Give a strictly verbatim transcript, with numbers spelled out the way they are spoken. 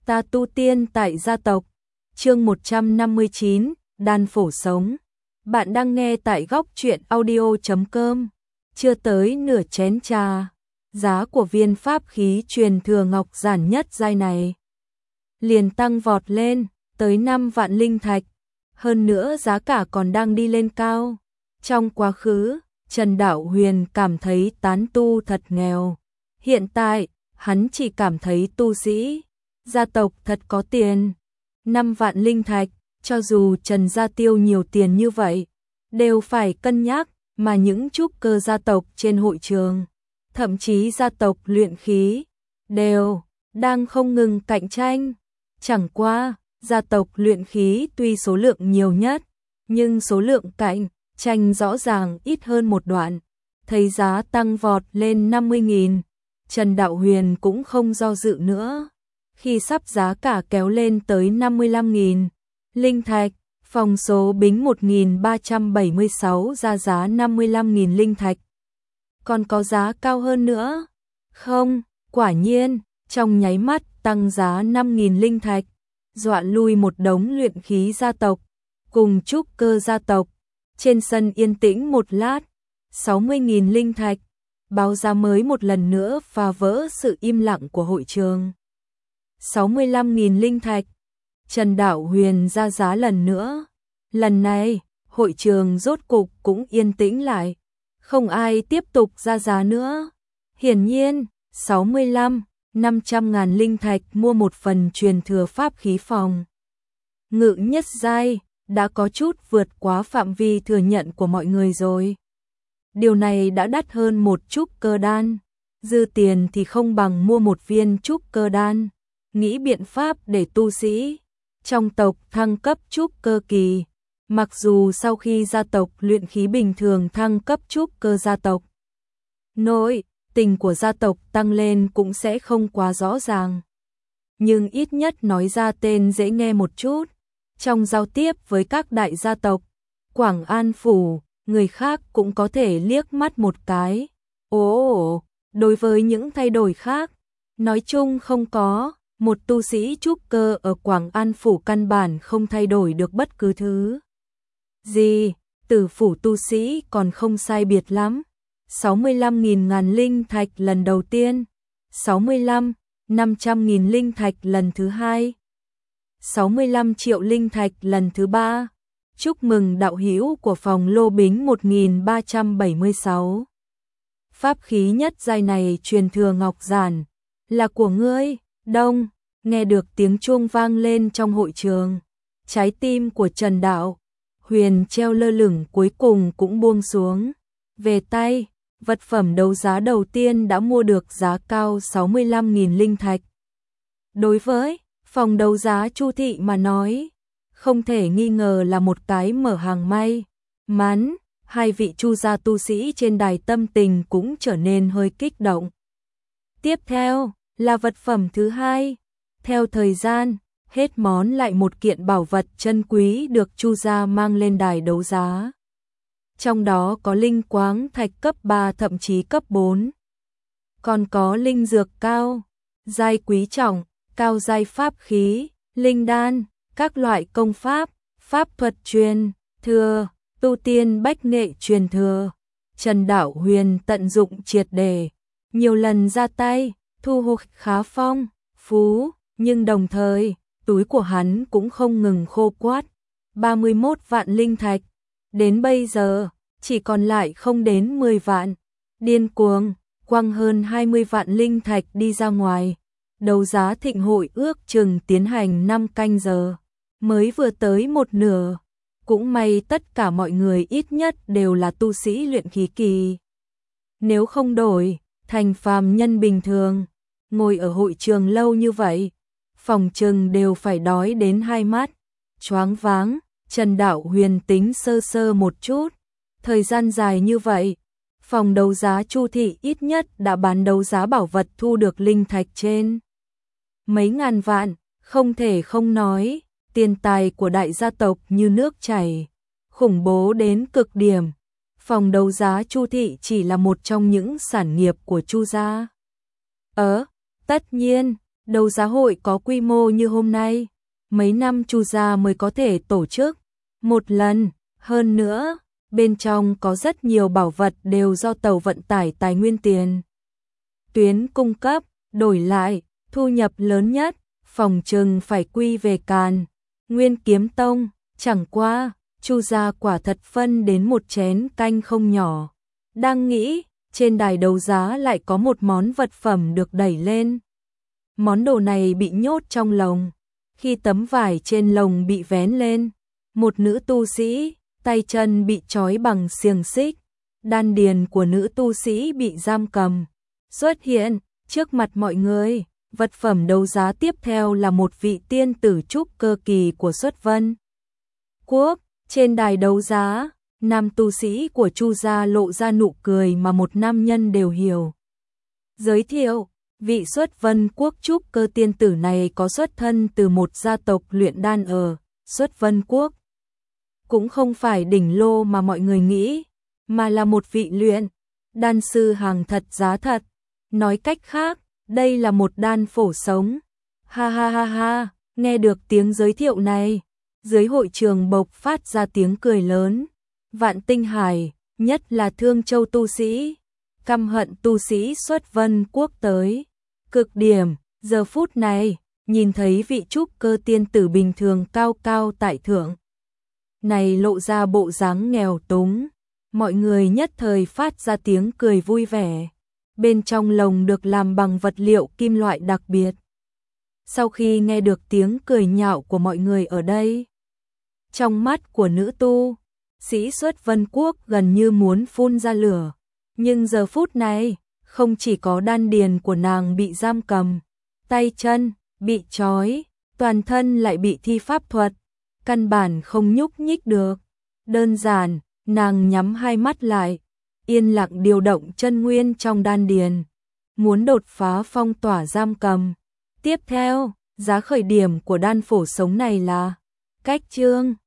Ta tu tiên tại gia tộc. Chương một trăm năm mươi chín, đan phổ sống. Bạn đang nghe tại góc truyện audio chấm com. Chưa tới nửa chén trà, giá của viên pháp khí truyền thừa ngọc giản nhất giai này liền tăng vọt lên tới năm vạn linh thạch, hơn nữa giá cả còn đang đi lên cao. Trong quá khứ, Trần Đạo Huyền cảm thấy tán tu thật nghèo. Hiện tại, hắn chỉ cảm thấy tu sĩ gia tộc thật có tiền. Năm vạn linh thạch, cho dù Trần gia tiêu nhiều tiền như vậy, đều phải cân nhắc, mà những trúc cơ gia tộc trên hội trường, thậm chí gia tộc luyện khí, đều đang không ngừng cạnh tranh. Chẳng qua, gia tộc luyện khí tuy số lượng nhiều nhất, nhưng số lượng cạnh tranh rõ ràng ít hơn một đoạn. Thấy giá tăng vọt lên năm mươi nghìn, Trần Đạo Huyền cũng không do dự nữa. Khi sắp giá cả kéo lên tới năm mươi lăm nghìn linh thạch, phòng số bính một nghìn ba trăm bảy mươi sáu ra giá năm mươi lăm nghìn linh thạch. Còn có giá cao hơn nữa? Không, quả nhiên, trong nháy mắt tăng giá năm nghìn linh thạch, dọa lui một đống luyện khí gia tộc, cùng trúc cơ gia tộc. Trên sân yên tĩnh một lát, sáu mươi nghìn linh thạch, báo giá mới một lần nữa phá vỡ sự im lặng của hội trường. sáu mươi lăm nghìn linh thạch, Trần Đạo Huyền ra giá lần nữa. Lần này, hội trường rốt cục cũng yên tĩnh lại, không ai tiếp tục ra giá nữa. Hiển nhiên, sáu mươi lăm, năm trăm ngàn linh thạch mua một phần truyền thừa pháp khí phòng ngự nhất giai, đã có chút vượt quá phạm vi thừa nhận của mọi người rồi. Điều này đã đắt hơn một trúc cơ đan, dư tiền thì không bằng mua một viên trúc cơ đan. Nghĩ biện pháp để tu sĩ trong tộc thăng cấp trúc cơ kỳ, mặc dù sau khi gia tộc luyện khí bình thường thăng cấp trúc cơ gia tộc, nội tình của gia tộc tăng lên cũng sẽ không quá rõ ràng, nhưng ít nhất nói ra tên dễ nghe một chút. Trong giao tiếp với các đại gia tộc Quảng An phủ, người khác cũng có thể liếc mắt một cái. Ồ, đối với những thay đổi khác, nói chung không có. Một tu sĩ trúc cơ ở Quảng An phủ căn bản không thay đổi được bất cứ thứ gì. Tử phủ tu sĩ còn không sai biệt lắm. sáu mươi lăm nghìn ngàn linh thạch lần đầu tiên, sáu mươi lăm, năm trăm nghìn linh thạch lần thứ hai, sáu mươi lăm triệu linh thạch lần thứ ba. Chúc mừng đạo hữu của phòng lô bính một nghìn ba trăm bảy mươi sáu. Pháp khí nhất giai này truyền thừa ngọc giản là của ngươi. Đông, nghe được tiếng chuông vang lên trong hội trường, trái tim của Trần Đạo Huyền treo lơ lửng cuối cùng cũng buông xuống. Về tay, vật phẩm đấu giá đầu tiên đã mua được giá cao sáu mươi lăm nghìn linh thạch. Đối với phòng đấu giá Chu thị mà nói, không thể nghi ngờ là một cái mở hàng may mắn. Hai vị Chu gia tu sĩ trên đài tâm tình cũng trở nên hơi kích động. Tiếp theo là vật phẩm thứ hai. Theo thời gian, hết món lại một kiện bảo vật chân quý được Chu gia mang lên đài đấu giá. Trong đó có linh quáng thạch cấp ba thậm chí cấp bốn. Còn có linh dược cao, giai quý trọng, cao giai pháp khí, linh đan, các loại công pháp, pháp thuật truyền thừa, tu tiên bách nghệ truyền thừa. Trần Đạo Huyền tận dụng triệt để, nhiều lần ra tay, thu hút khá phong phú, nhưng đồng thời, túi của hắn cũng không ngừng khô quát. ba mươi mốt vạn linh thạch, đến bây giờ, chỉ còn lại không đến mười vạn. Điên cuồng, quăng hơn hai mươi vạn linh thạch đi ra ngoài. Đấu giá thịnh hội ước chừng tiến hành năm canh giờ, mới vừa tới một nửa. Cũng may tất cả mọi người ít nhất đều là tu sĩ luyện khí kỳ. Nếu không đổi thành phàm nhân bình thường, ngồi ở hội trường lâu như vậy, phòng chừng đều phải đói đến hai mắt choáng váng. Trần Đạo Huyền tính sơ sơ một chút, thời gian dài như vậy, phòng đấu giá Chu thị ít nhất đã bán đấu giá bảo vật thu được linh thạch trên mấy ngàn vạn. Không thể không nói, tiền tài của đại gia tộc như nước chảy, khủng bố đến cực điểm. Phòng đấu giá Chu thị chỉ là một trong những sản nghiệp của Chu gia. Ờ, tất nhiên, Đấu giá hội có quy mô như hôm nay, mấy năm Chu gia mới có thể tổ chức một lần, hơn nữa, bên trong có rất nhiều bảo vật đều do tàu vận tải tài nguyên tiền tuyến cung cấp, đổi lại, thu nhập lớn nhất, phòng trừng phải quy về Càn Nguyên Kiếm Tông, chẳng qua, Chu gia quả thật phân đến một chén canh không nhỏ. Đang nghĩ, trên đài đấu giá lại có một món vật phẩm được đẩy lên. Món đồ này bị nhốt trong lồng. Khi tấm vải trên lồng bị vén lên, một nữ tu sĩ, tay chân bị trói bằng xiềng xích, đan điền của nữ tu sĩ bị giam cầm, xuất hiện trước mặt mọi người. Vật phẩm đấu giá tiếp theo là một vị tiên tử trúc cơ kỳ của Xuất Vân Quốc. Trên đài đấu giá, nam tu sĩ của Chu gia lộ ra nụ cười mà một nam nhân đều hiểu. Giới thiệu, vị Xuất Vân Quốc trúc cơ tiên tử này có xuất thân từ một gia tộc luyện đan ở Xuất Vân Quốc. Cũng không phải đỉnh lô mà mọi người nghĩ, mà là một vị luyện đan sư hàng thật giá thật. Nói cách khác, đây là một đan phổ sống. Ha ha ha ha, nghe được tiếng giới thiệu này, dưới hội trường bộc phát ra tiếng cười lớn. Vạn Tinh Hải, nhất là Thương Châu tu sĩ, căm hận tu sĩ Xuất Vân Quốc tới cực điểm. Giờ phút này, nhìn thấy vị trúc cơ tiên tử bình thường cao cao tại thượng này lộ ra bộ dáng nghèo túng, mọi người nhất thời phát ra tiếng cười vui vẻ. Bên trong lồng được làm bằng vật liệu kim loại đặc biệt. Sau khi nghe được tiếng cười nhạo của mọi người ở đây, trong mắt của nữ tu sĩ Xuất Vân Quốc gần như muốn phun ra lửa. Nhưng giờ phút này, không chỉ có đan điền của nàng bị giam cầm, tay chân bị trói, toàn thân lại bị thi pháp thuật, căn bản không nhúc nhích được. Đơn giản, nàng nhắm hai mắt lại, yên lặng điều động chân nguyên trong đan điền, muốn đột phá phong tỏa giam cầm. Tiếp theo, giá khởi điểm của đan phổ sống này là cách chương